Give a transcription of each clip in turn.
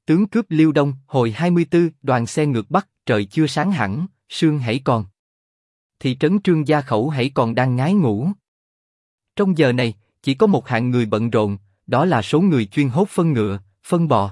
Tướng cướp Liêu Đông, hồi 24, đoàn xe ngược Bắc, trời chưa sáng hẳn, sương hãy còn. Thị trấn Trương Gia Khẩu hãy còn đang ngái ngủ. Trong giờ này, chỉ có một hạng người bận rộn, đó là số người chuyên hốt phân ngựa, phân bò.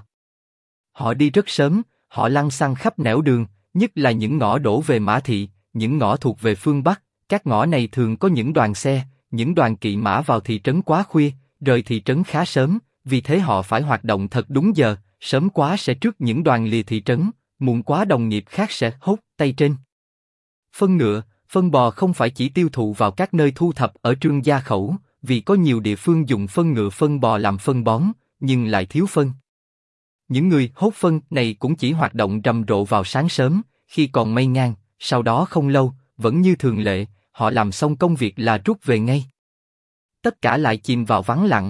Họ đi rất sớm, họ lăng xăng khắp nẻo đường, nhất là những ngõ đổ về Mã Thị, những ngõ thuộc về phương Bắc. Các ngõ này thường có những đoàn xe, những đoàn kỵ mã vào thị trấn quá khuya, rời thị trấn khá sớm, vì thế họ phải hoạt động thật đúng giờ, sớm quá sẽ trước những đoàn lìa thị trấn, muộn quá đồng nghiệp khác sẽ hốt tay trên. Phân ngựa, phân bò không phải chỉ tiêu thụ vào các nơi thu thập ở Trương Gia Khẩu, vì có nhiều địa phương dùng phân ngựa phân bò làm phân bón, nhưng lại thiếu phân. Những người hốt phân này cũng chỉ hoạt động rầm rộ vào sáng sớm, khi còn mây ngang, sau đó không lâu, vẫn như thường lệ, họ làm xong công việc là rút về ngay. Tất cả lại chìm vào vắng lặng.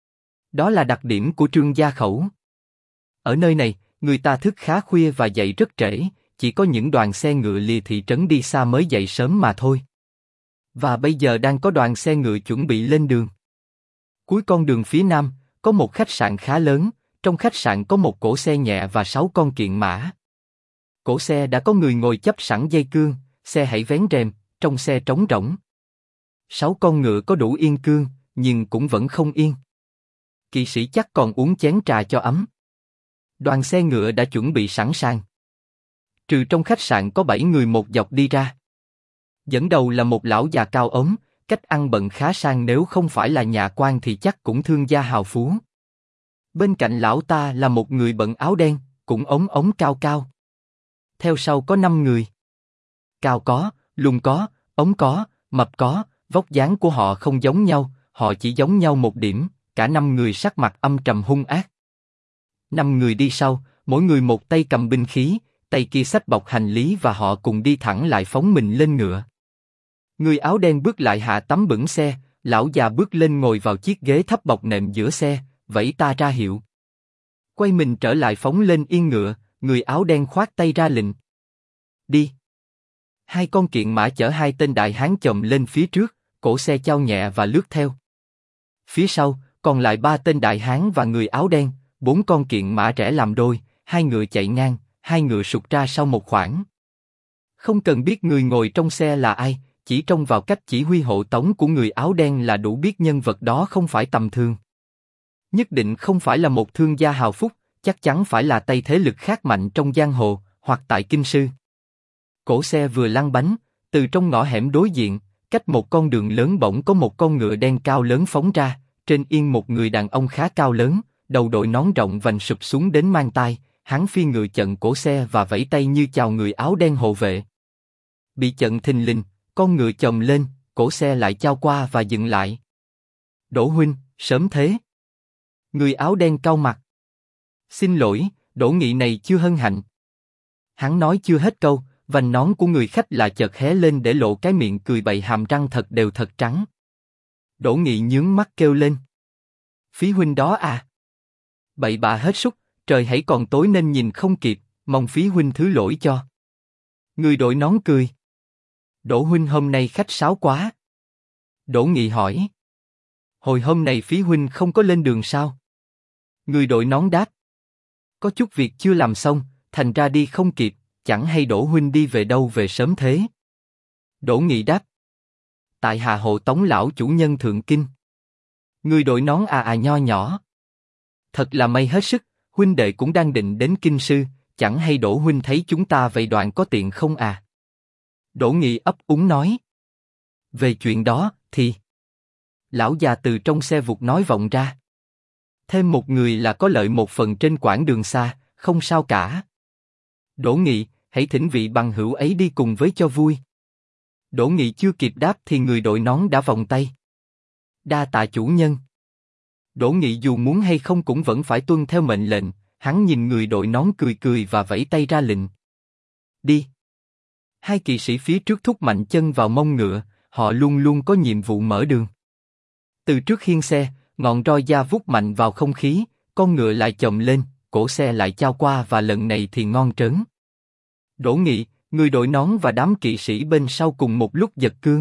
Đó là đặc điểm của Trương Gia Khẩu. Ở nơi này, người ta thức khá khuya và dậy rất trễ, chỉ có những đoàn xe ngựa lìa thị trấn đi xa mới dậy sớm mà thôi. Và bây giờ đang có đoàn xe ngựa chuẩn bị lên đường. Cuối con đường phía nam, có một khách sạn khá lớn, trong khách sạn có một cỗ xe nhẹ và 6 con kiện mã. Cỗ xe đã có người ngồi chấp sẵn dây cương, xe hãy vén rèm, trong xe trống rỗng. 6 con ngựa có đủ yên cương, nhưng cũng vẫn không yên. Kỵ sĩ chắc còn uống chén trà cho ấm. Đoàn xe ngựa đã chuẩn bị sẵn sàng. Trừ trong khách sạn có 7 người một dọc đi ra. Dẫn đầu là một lão già cao ốm, cách ăn bận khá sang, nếu không phải là nhà quan thì chắc cũng thương gia hào phú. Bên cạnh lão ta là một người bận áo đen, cũng ốm ốm cao cao. Theo sau có 5 người. Cao có, lùn có, ốm có, mập có, vóc dáng của họ không giống nhau, họ chỉ giống nhau một điểm, cả 5 người sắc mặt âm trầm hung ác. 5 người đi sau, mỗi người một tay cầm binh khí, tay kia xách bọc hành lý và họ cùng đi thẳng lại phóng mình lên ngựa. Người áo đen bước lại hạ tấm bửng xe, lão già bước lên ngồi vào chiếc ghế thấp bọc nệm giữa xe, vẫy ta ra hiệu. Quay mình trở lại phóng lên yên ngựa, người áo đen khoát tay ra lệnh. Đi. 2 con kiện mã chở 2 tên đại hán chồm lên phía trước, cổ xe chao nhẹ và lướt theo. Phía sau, còn lại 3 tên đại hán và người áo đen, 4 con kiện mã rẽ làm đôi, 2 ngựa chạy ngang, 2 ngựa sụt ra sau một khoảng. Không cần biết người ngồi trong xe là ai, chỉ trông vào cách chỉ huy hộ tống của người áo đen là đủ biết nhân vật đó không phải tầm thường. Nhất định không phải là một thương gia hào phúc, chắc chắn phải là tay thế lực khác mạnh trong giang hồ, hoặc tại kinh sư. Cổ xe vừa lăn bánh, từ trong ngõ hẻm đối diện, cách một con đường lớn bỗng có một con ngựa đen cao lớn phóng ra, trên yên một người đàn ông khá cao lớn, đầu đội nón rộng vành sụp xuống đến mang tai, hắn phi ngựa chặn cổ xe và vẫy tay như chào người áo đen hộ vệ. Bị chặn thình lình, con ngựa chồm lên, cổ xe lại chao qua và dừng lại. Đỗ huynh, sớm thế. Người áo đen cau mặt. Xin lỗi, Đỗ Nghị này chưa hân hạnh. Hắn nói chưa hết câu, vành nón của người khách là chợt hé lên để lộ cái miệng cười bậy, hàm răng thật đều thật trắng. Đỗ Nghị nhướng mắt kêu lên. Phí huynh đó à? Bậy bạ hết súc, trời hãy còn tối nên nhìn không kịp, mong phí huynh thứ lỗi cho. Người đội nón cười. Đỗ huynh hôm nay khách sáo quá. Đỗ Nghị hỏi. Hồi hôm này phí huynh không có lên đường sao? Người đội nón đáp. Có chút việc chưa làm xong, thành ra đi không kịp, chẳng hay Đỗ huynh đi về đâu về sớm thế? Đỗ Nghị đáp. Tại hạ hộ tống lão chủ nhân thượng kinh. Người đội nón nho nhỏ. Thật là may hết sức, huynh đệ cũng đang định đến kinh sư, chẳng hay Đỗ huynh thấy chúng ta vậy đoạn có tiện không à? Đỗ Nghị ấp úng nói. Về chuyện đó, thì... Lão già từ trong xe vụt nói vọng ra. Thêm một người là có lợi một phần trên quãng đường xa, không sao cả. Đỗ Nghị, hãy thỉnh vị bằng hữu ấy đi cùng với cho vui. Đỗ Nghị chưa kịp đáp thì người đội nón đã vòng tay. Đa tạ chủ nhân. Đỗ Nghị dù muốn hay không cũng vẫn phải tuân theo mệnh lệnh, hắn nhìn người đội nón cười cười và vẫy tay ra lệnh. Đi. 2 kỵ sĩ phía trước thúc mạnh chân vào mông ngựa, họ luôn luôn có nhiệm vụ mở đường. Từ trước khiên xe, ngọn roi da vút mạnh vào không khí, con ngựa lại chồm lên, cổ xe lại chao qua và lần này thì ngon trớn. Đỗ Nghị, người đội nón và đám kỵ sĩ bên sau cùng một lúc giật cương.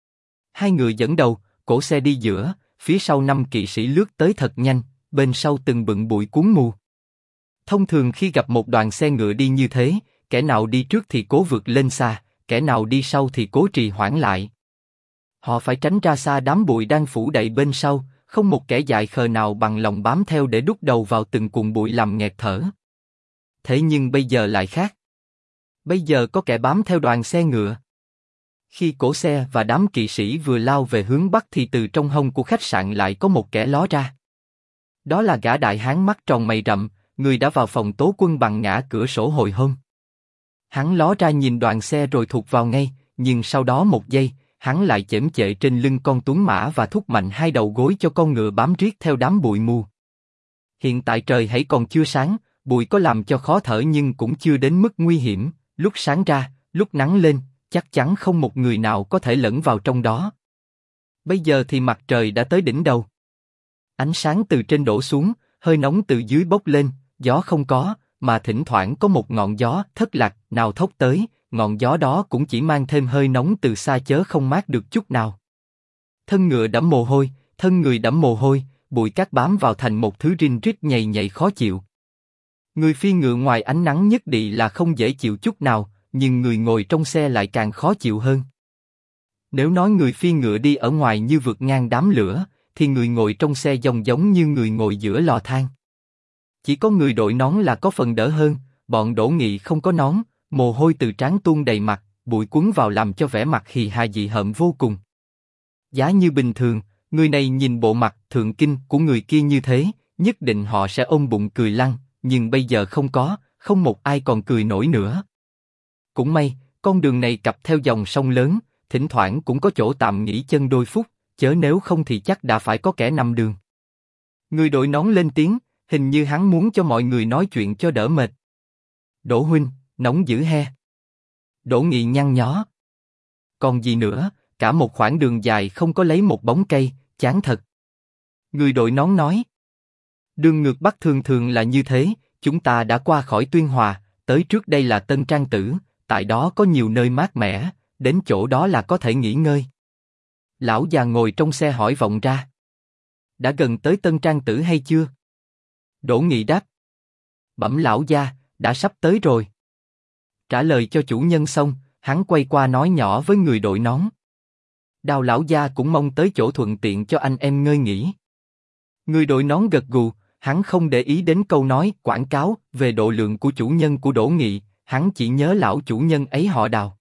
2 người dẫn đầu, cổ xe đi giữa, phía sau 5 kỵ sĩ lướt tới thật nhanh, bên sau từng bựng bụi cuốn mù. Thông thường khi gặp một đoàn xe ngựa đi như thế, kẻ nào đi trước thì cố vượt lên xa, kẻ nào đi sau thì cố trì hoãn lại. Họ phải tránh ra xa đám bụi đang phủ đầy bên sau, không một kẻ dại khờ nào bằng lòng bám theo để đút đầu vào từng cuộn bụi làm nghẹt thở. Thế nhưng bây giờ lại khác. Bây giờ có kẻ bám theo đoàn xe ngựa. Khi cỗ xe và đám kỵ sĩ vừa lao về hướng bắc thì từ trong hông của khách sạn lại có một kẻ ló ra. Đó là gã đại hán mắt tròn mày rậm, người đã vào phòng tố quân bằng ngã cửa sổ hồi hôm. Hắn ló ra nhìn đoàn xe rồi thụt vào ngay, nhưng sau đó một giây, hắn lại chễm chệ trên lưng con tuấn mã và thúc mạnh hai đầu gối cho con ngựa bám riết theo đám bụi mù. Hiện tại trời hãy còn chưa sáng, bụi có làm cho khó thở nhưng cũng chưa đến mức nguy hiểm, lúc sáng ra, lúc nắng lên, chắc chắn không một người nào có thể lẫn vào trong đó. Bây giờ thì mặt trời đã tới đỉnh đầu. Ánh sáng từ trên đổ xuống, hơi nóng từ dưới bốc lên, gió không có, mà thỉnh thoảng có một ngọn gió thất lạc nào thốc tới, ngọn gió đó cũng chỉ mang thêm hơi nóng từ xa chớ không mát được chút nào. Thân ngựa đẫm mồ hôi, thân người đẫm mồ hôi, bụi cát bám vào thành một thứ rin rít nhầy nhạy khó chịu. Người phi ngựa ngoài ánh nắng nhất định là không dễ chịu chút nào, nhưng người ngồi trong xe lại càng khó chịu hơn. Nếu nói người phi ngựa đi ở ngoài như vượt ngang đám lửa, thì người ngồi trong xe giống như người ngồi giữa lò than. Chỉ có người đội nón là có phần đỡ hơn, bọn Đỗ Nghị không có nón, mồ hôi từ trán tuôn đầy mặt, bụi cuốn vào làm cho vẻ mặt hì hà dị hợm vô cùng. Giá như bình thường, người này nhìn bộ mặt thượng kinh của người kia như thế, nhất định họ sẽ ôm bụng cười lăn, nhưng bây giờ không một ai còn cười nổi nữa. Cũng may, con đường này cặp theo dòng sông lớn, thỉnh thoảng cũng có chỗ tạm nghỉ chân đôi phút, chớ nếu không thì chắc đã phải có kẻ nằm đường. Người đội nón lên tiếng, hình như hắn muốn cho mọi người nói chuyện cho đỡ mệt. Đỗ huynh, nóng dữ he. Đỗ Nghị nhăn nhó. Còn gì nữa, cả một khoảng đường dài không có lấy một bóng cây, chán thật. Người đội nón nói. Đường ngược Bắc thường thường là như thế, chúng ta đã qua khỏi Tuyên Hòa, tới trước đây là Tân Trang Tử, tại đó có nhiều nơi mát mẻ, đến chỗ đó là có thể nghỉ ngơi. Lão già ngồi trong xe hỏi vọng ra. Đã gần tới Tân Trang Tử hay chưa? Đỗ Nghị đáp. Bẩm lão gia, đã sắp tới rồi. Trả lời cho chủ nhân xong, hắn quay qua nói nhỏ với người đội nón. Đào lão gia cũng mong tới chỗ thuận tiện cho anh em ngơi nghỉ. Người đội nón gật gù, hắn không để ý đến câu nói quảng cáo về độ lượng của chủ nhân của Đỗ Nghị, hắn chỉ nhớ lão chủ nhân ấy họ Đào.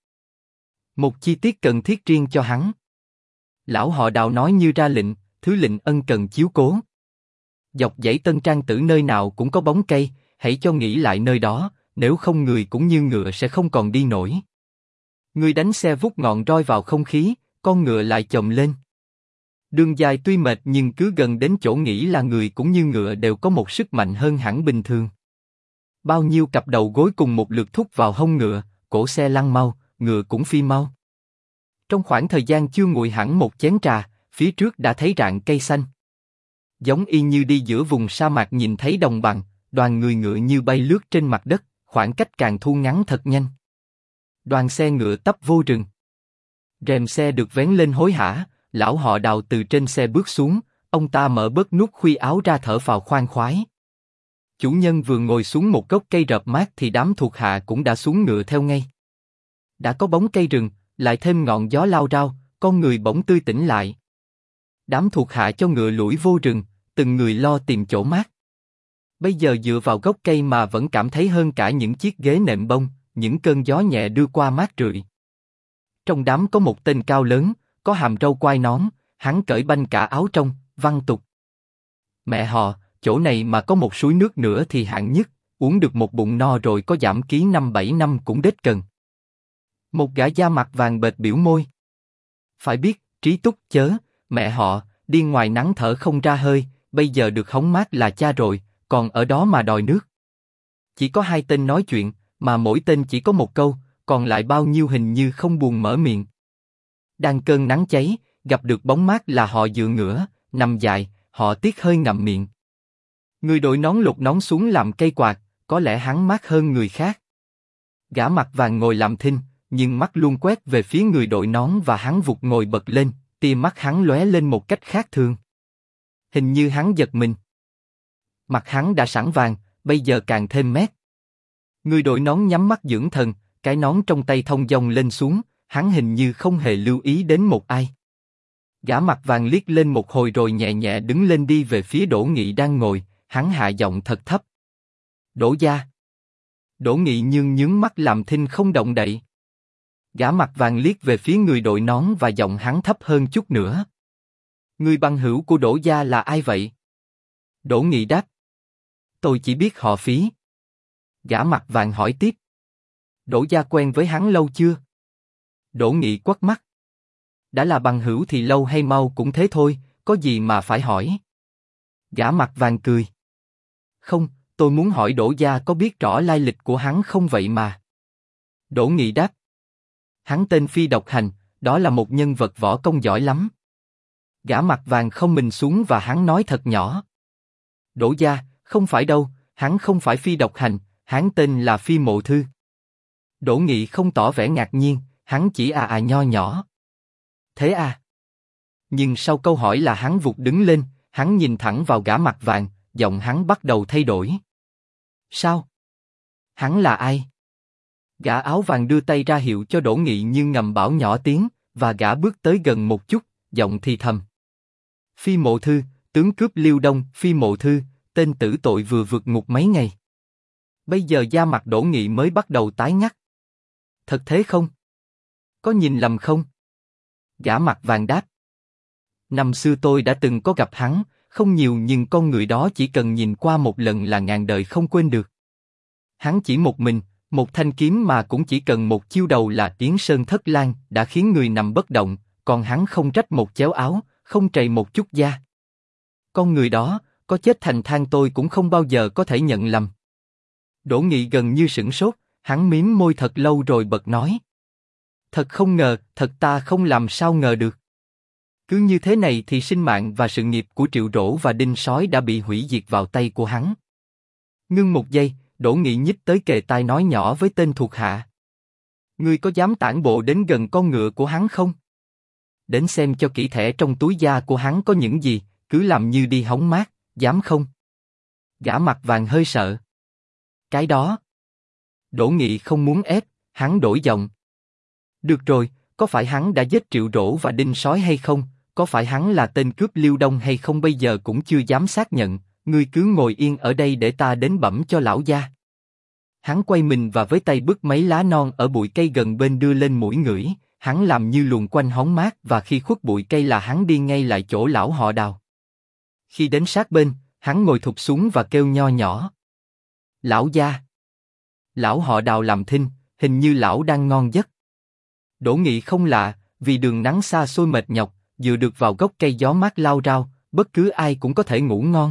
Một chi tiết cần thiết riêng cho hắn. Lão họ Đào nói như ra lệnh, thứ lệnh ân cần chiếu cố. Dọc dãy Tân Trang Tử nơi nào cũng có bóng cây, hãy cho nghỉ lại nơi đó, nếu không người cũng như ngựa sẽ không còn đi nổi. Người đánh xe vút ngọn roi vào không khí, con ngựa lại chồm lên. Đường dài tuy mệt nhưng cứ gần đến chỗ nghỉ là người cũng như ngựa đều có một sức mạnh hơn hẳn bình thường. Bao nhiêu cặp đầu gối cùng một lượt thúc vào hông ngựa, cổ xe lăn mau, ngựa cũng phi mau. Trong khoảng thời gian chưa nguội hẳn một chén trà, phía trước đã thấy rạng cây xanh. Giống y như đi giữa vùng sa mạc nhìn thấy đồng bằng, đoàn người ngựa như bay lướt trên mặt đất, khoảng cách càng thu ngắn thật nhanh. Đoàn xe ngựa tấp vô rừng. Rèm xe được vén lên hối hả, lão họ Đào từ trên xe bước xuống, ông ta mở bớt nút khuy áo ra thở phào khoan khoái. Chủ nhân vừa ngồi xuống một gốc cây rợp mát thì đám thuộc hạ cũng đã xuống ngựa theo ngay. Đã có bóng cây rừng, lại thêm ngọn gió lao rao, con người bỗng tươi tỉnh lại. Đám thuộc hạ cho ngựa lủi vô rừng, từng người lo tìm chỗ mát. Bây giờ dựa vào gốc cây mà vẫn cảm thấy hơn cả những chiếc ghế nệm bông, những cơn gió nhẹ đưa qua mát rượi. Trong đám có một tên cao lớn, có hàm râu quai nón, hắn cởi banh cả áo trong, văng tục. Mẹ họ, chỗ này mà có một suối nước nữa thì hạng nhất, uống được một bụng no rồi có giảm ký 5-7 năm cũng đết cần. Một gã da mặt vàng bệt biểu môi. Phải biết, trí túc chớ, mẹ họ, đi ngoài nắng thở không ra hơi, bây giờ được hóng mát là cha rồi, còn ở đó mà đòi nước. Chỉ có hai tên nói chuyện, mà mỗi tên chỉ có một câu, còn lại bao nhiêu hình như không buồn mở miệng. Đang cơn nắng cháy, gặp được bóng mát là họ dựa ngửa, nằm dài, họ tiếc hơi ngậm miệng. Người đội nón lột nón xuống làm cây quạt, có lẽ hắn mát hơn người khác. Gã mặt vàng ngồi làm thinh, nhưng mắt luôn quét về phía người đội nón và hắn vụt ngồi bật lên, tia mắt hắn lóe lên một cách khác thường. Hình như hắn giật mình. Mặt hắn đã sẵn vàng, bây giờ càng thêm mét. Người đội nón nhắm mắt dưỡng thần, cái nón trong tay thong dong lên xuống, hắn hình như không hề lưu ý đến một ai. Gã mặt vàng liếc lên một hồi rồi nhẹ nhẹ đứng lên đi về phía Đỗ Nghị đang ngồi, hắn hạ giọng thật thấp. Đỗ gia. Đỗ Nghị nhướng mắt làm thinh không động đậy. Gã mặt vàng liếc về phía người đội nón và giọng hắn thấp hơn chút nữa. Người bằng hữu của Đỗ gia là ai vậy? Đỗ Nghị đáp. Tôi chỉ biết họ Phí. Gã mặt vàng hỏi tiếp. Đỗ gia quen với hắn lâu chưa? Đỗ Nghị quắt mắt. Đã là bằng hữu thì lâu hay mau cũng thế thôi, có gì mà phải hỏi? Gã mặt vàng cười. Không, tôi muốn hỏi Đỗ gia có biết rõ lai lịch của hắn không vậy mà. Đỗ Nghị đáp. Hắn tên Phi Độc Hành, đó là một nhân vật võ công giỏi lắm. Gã mặt vàng không mình xuống và hắn nói thật nhỏ. Đỗ gia, không phải đâu, hắn không phải Phi Độc Hành, hắn tên là Phi Mộ Thư. Đỗ Nghị không tỏ vẻ ngạc nhiên, hắn chỉ nho nhỏ. Thế à? Nhưng sau câu hỏi là hắn vụt đứng lên, hắn nhìn thẳng vào gã mặt vàng, giọng hắn bắt đầu thay đổi. Sao? Hắn là ai? Gã áo vàng đưa tay ra hiệu cho Đỗ Nghị như ngầm bảo nhỏ tiếng, và gã bước tới gần một chút, giọng thì thầm. Phi Mộ Thư, tướng cướp Liêu Đông, Phi Mộ Thư, tên tử tội vừa vượt ngục mấy ngày. Bây giờ da mặt Đỗ Nghị mới bắt đầu tái ngắt. Thật thế không? Có nhìn lầm không? Gã mặt vàng đáp. Năm xưa tôi đã từng có gặp hắn, không nhiều nhưng con người đó chỉ cần nhìn qua một lần là ngàn đời không quên được. Hắn chỉ một mình, một thanh kiếm mà cũng chỉ cần một chiêu đầu là Yến Sơn Thất Lang đã khiến người nằm bất động, còn hắn không rách một chéo áo, không trầy một chút da. Con người đó, có chết thành than tôi cũng không bao giờ có thể nhận lầm. Đỗ Nghị gần như sửng sốt, hắn mím môi thật lâu rồi bật nói. Thật không ngờ, thật ta không làm sao ngờ được. Cứ như thế này thì sinh mạng và sự nghiệp của Triệu Rỗ và Đinh Sói đã bị hủy diệt vào tay của hắn. Ngưng một giây, Đỗ Nghị nhích tới kề tai nói nhỏ với tên thuộc hạ. Ngươi có dám tản bộ đến gần con ngựa của hắn không? Đến xem cho kỹ thẻ trong túi da của hắn có những gì, cứ làm như đi hóng mát, dám không? Gã mặt vàng hơi sợ. Cái đó. Đỗ Nghị không muốn ép, hắn đổi giọng. Được rồi, có phải hắn đã giết Triệu Rỗ và Đinh Sói hay không? Có phải hắn là tên cướp Liêu Đông hay không bây giờ cũng chưa dám xác nhận. Ngươi cứ ngồi yên ở đây để ta đến bẩm cho lão gia. Hắn quay mình và với tay bứt mấy lá non ở bụi cây gần bên đưa lên mũi ngửi. Hắn làm như luồn quanh hóng mát và khi khuất bụi cây là hắn đi ngay lại chỗ lão họ Đào. Khi đến sát bên, hắn ngồi thụp xuống và kêu nho nhỏ. Lão gia. Lão họ Đào làm thinh, hình như lão đang ngon giấc. Đỗ Nghị không lạ, vì đường nắng xa xôi mệt nhọc, dựa được vào gốc cây gió mát lao rao, bất cứ ai cũng có thể ngủ ngon.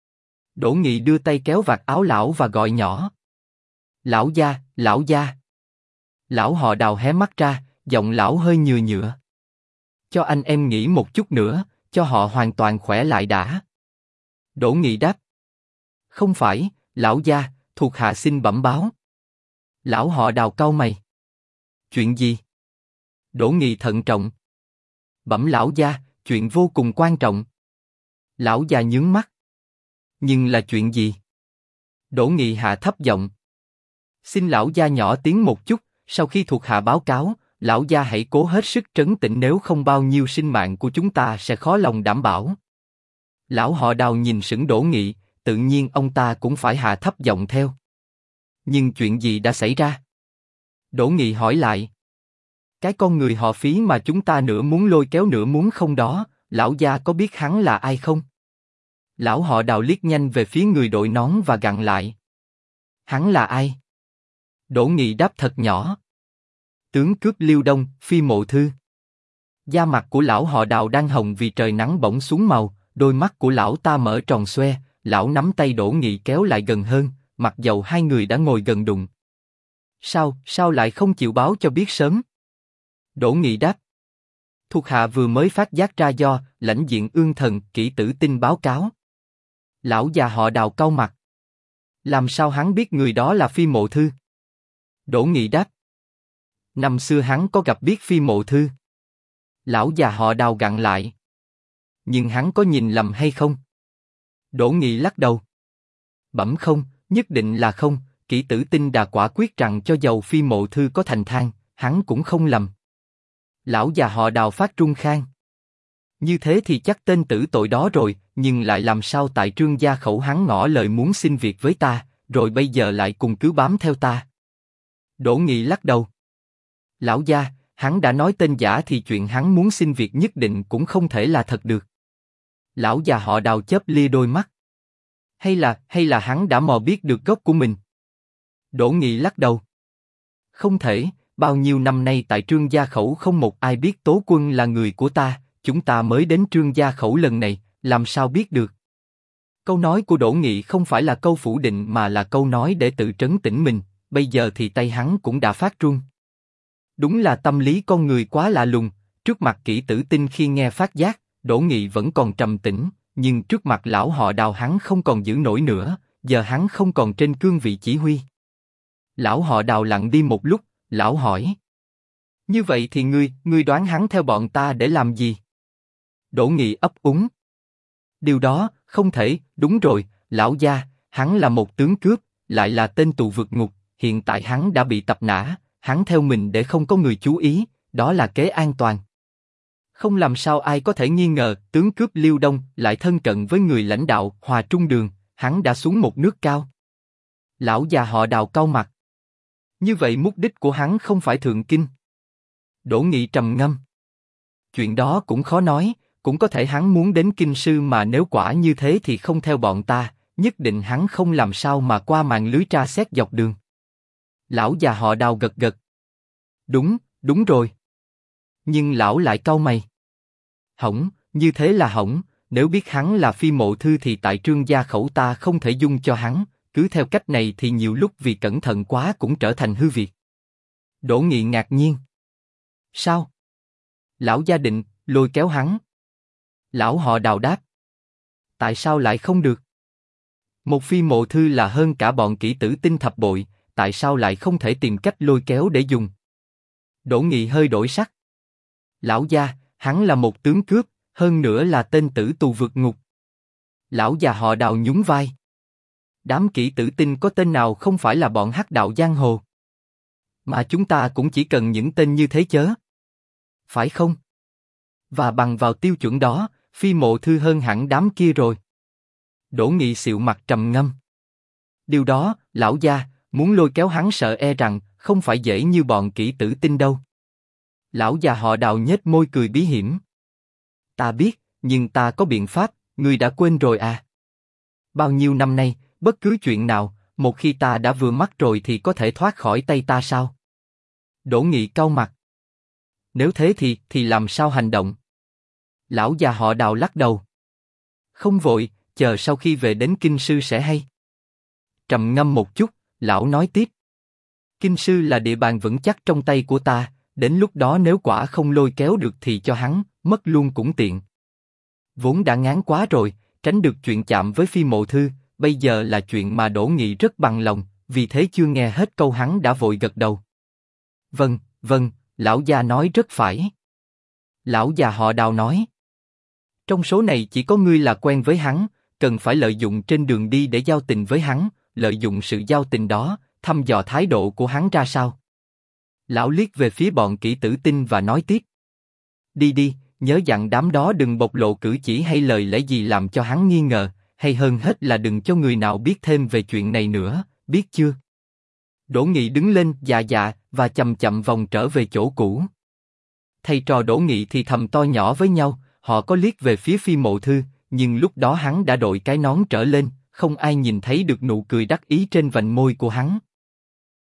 Đỗ Nghị đưa tay kéo vạt áo lão và gọi nhỏ. Lão gia, lão gia. Lão họ Đào hé mắt ra, giọng lão hơi nhừa nhựa. Cho anh em nghỉ một chút nữa, cho họ hoàn toàn khỏe lại đã. Đỗ Nghị đáp. Không phải, lão gia, thuộc hạ xin bẩm báo. Lão họ Đào cau mày. Chuyện gì? Đỗ Nghị thận trọng. Bẩm lão gia, chuyện vô cùng quan trọng. Lão gia nhướng mắt. Nhưng là chuyện gì? Đỗ Nghị hạ thấp giọng. Xin lão gia nhỏ tiếng một chút, sau khi thuộc hạ báo cáo, lão gia hãy cố hết sức trấn tĩnh nếu không bao nhiêu sinh mạng của chúng ta sẽ khó lòng đảm bảo. Lão họ Đào nhìn sững Đỗ Nghị, tự nhiên ông ta cũng phải hạ thấp giọng theo. Nhưng chuyện gì đã xảy ra? Đỗ Nghị hỏi lại. Cái con người họ Phí mà chúng ta nửa muốn lôi kéo nửa muốn không đó, lão gia có biết hắn là ai không? Lão họ Đào liếc nhanh về phía người đội nón và gặng lại. Hắn là ai? Đỗ Nghị đáp thật nhỏ. Tướng cướp Liêu Đông, Phi Mộ Thư. Da mặt của lão họ Đào đang hồng vì trời nắng bỗng xuống màu, đôi mắt của lão ta mở tròn xoe, lão nắm tay Đỗ Nghị kéo lại gần hơn, mặc dầu hai người đã ngồi gần đụng. Sao lại không chịu báo cho biết sớm? Đỗ Nghị đáp. Thuộc hạ vừa mới phát giác ra do lãnh diện Ương Thần kỹ tử tin báo cáo. Lão già họ Đào cau mặt. Làm sao hắn biết người đó là Phi Mộ Thư? Đỗ Nghị đáp. Năm xưa hắn có gặp biết Phi Mộ Thư. Lão già họ Đào gặng lại. Nhưng hắn có nhìn lầm hay không? Đỗ Nghị lắc đầu. Bẩm không, Nhất định là không, Kỷ Tử Tinh đã quả quyết rằng cho dầu Phi Mộ Thư có thành thang, hắn cũng không lầm. Lão già họ Đào phát run khang. Như thế thì chắc tên tử tội đó rồi, nhưng lại làm sao tại Trương gia khẩu hắn ngỏ lời muốn xin việc với ta, rồi bây giờ lại cùng cứ bám theo ta. Đỗ Nghị lắc đầu. Lão gia, hắn đã nói tên giả thì chuyện hắn muốn xin việc nhất định cũng không thể là thật được. Lão già họ Đào chớp lia đôi mắt. Hay là hắn đã mò biết được gốc của mình? Đỗ Nghị lắc đầu. Không thể, bao nhiêu năm nay tại Trương gia khẩu không một ai biết Tố Quân là người của ta, chúng ta mới đến Trương gia khẩu lần này, làm sao biết được? Câu nói của Đỗ Nghị không phải là câu phủ định mà là câu nói để tự trấn tĩnh mình, bây giờ thì tay hắn cũng đã phát run. Đúng là tâm lý con người quá lạ lùng, trước mặt Kỷ Tử Tinh khi nghe phát giác, Đỗ Nghị vẫn còn trầm tĩnh, nhưng trước mặt lão họ Đào hắn không còn giữ nổi nữa, giờ hắn không còn trên cương vị chỉ huy. Lão họ Đào lặng đi một lúc, lão hỏi. Như vậy thì ngươi đoán hắn theo bọn ta để làm gì? Đỗ Nghị ấp úng. Điều đó, không thể, đúng rồi, lão gia, hắn là một tướng cướp, lại là tên tù vượt ngục, hiện tại hắn đã bị tập nã, hắn theo mình để không có người chú ý, đó là kế an toàn. Không làm sao ai có thể nghi ngờ, tướng cướp Liêu Đông lại thân cận với người lãnh đạo Hòa Trung Đường, hắn đã xuống một nước cao. Lão già họ Đào cau mặt. Như vậy mục đích của hắn không phải thượng kinh. Đỗ Nghị trầm ngâm. Chuyện đó cũng khó nói, cũng có thể hắn muốn đến kinh sư mà nếu quả như thế thì không theo bọn ta, nhất định hắn không làm sao mà qua màn lưới tra xét dọc đường. Lão già họ Đào gật gật. Đúng rồi. Nhưng lão lại cau mày. Hỏng, như thế là hỏng, nếu biết hắn là Phi Mộ Thư thì tại Trương gia khẩu ta không thể dung cho hắn, cứ theo cách này thì nhiều lúc vì cẩn thận quá cũng trở thành hư việc. Đỗ Nghị ngạc nhiên. Sao? Lão gia định lôi kéo hắn. Lão họ Đào đáp. Tại sao lại không được? Một Phi Mộ Thư là hơn cả bọn Kỷ Tử Tinh thập bội, tại sao lại không thể tìm cách lôi kéo để dùng? Đỗ Nghị hơi đổi sắc. Lão gia, hắn là một tướng cướp, hơn nữa là tên tử tù vượt ngục. Lão già họ Đào nhún vai. Đám Kỷ Tử Tinh có tên nào không phải là bọn hắc đạo giang hồ? Mà chúng ta cũng chỉ cần những tên như thế chớ. Phải không? Và bằng vào tiêu chuẩn đó, Phi Mộ Thư hơn hẳn đám kia rồi. Đỗ Nghị xịu mặt trầm ngâm. Điều đó, lão gia, muốn lôi kéo hắn sợ e rằng không phải dễ như bọn Kỷ Tử Tinh đâu. Lão già họ Đào nhếch môi cười bí hiểm. Ta biết, nhưng ta có biện pháp, ngươi đã quên rồi à? Bao nhiêu năm nay, bất cứ chuyện nào, một khi ta đã vừa mắt rồi thì có thể thoát khỏi tay ta sao? Đỗ Nghị cau mặt. Nếu thế thì làm sao hành động? Lão già họ Đào lắc đầu. Không vội, chờ sau khi về đến kinh sư sẽ hay. Trầm ngâm một chút, lão nói tiếp. Kinh sư là địa bàn vững chắc trong tay của ta, đến lúc đó nếu quả không lôi kéo được thì cho hắn, mất luôn cũng tiện. Vốn đã ngán quá rồi, tránh được chuyện chạm với Phi Mộ Thư, bây giờ là chuyện mà Đỗ Nghị rất bằng lòng, vì thế chưa nghe hết câu hắn đã vội gật đầu. Vâng, lão gia nói rất phải. Lão già họ Đào nói. Trong số này chỉ có ngươi là quen với hắn, cần phải lợi dụng trên đường đi để giao tình với hắn, lợi dụng sự giao tình đó, thăm dò thái độ của hắn ra sao. Lão liếc về phía bọn Kỷ Tử Tinh và nói tiếp. Đi, nhớ dặn đám đó đừng bộc lộ cử chỉ hay lời lẽ gì làm cho hắn nghi ngờ, hay hơn hết là đừng cho người nào biết thêm về chuyện này nữa, biết chưa? Đỗ Nghị đứng lên dạ và chậm chậm vòng trở về chỗ cũ. Thầy trò Đỗ Nghị thì thầm to nhỏ với nhau, họ có liếc về phía Phi Mộ Thư, nhưng lúc đó hắn đã đội cái nón trở lên, không ai nhìn thấy được nụ cười đắc ý trên vành môi của hắn.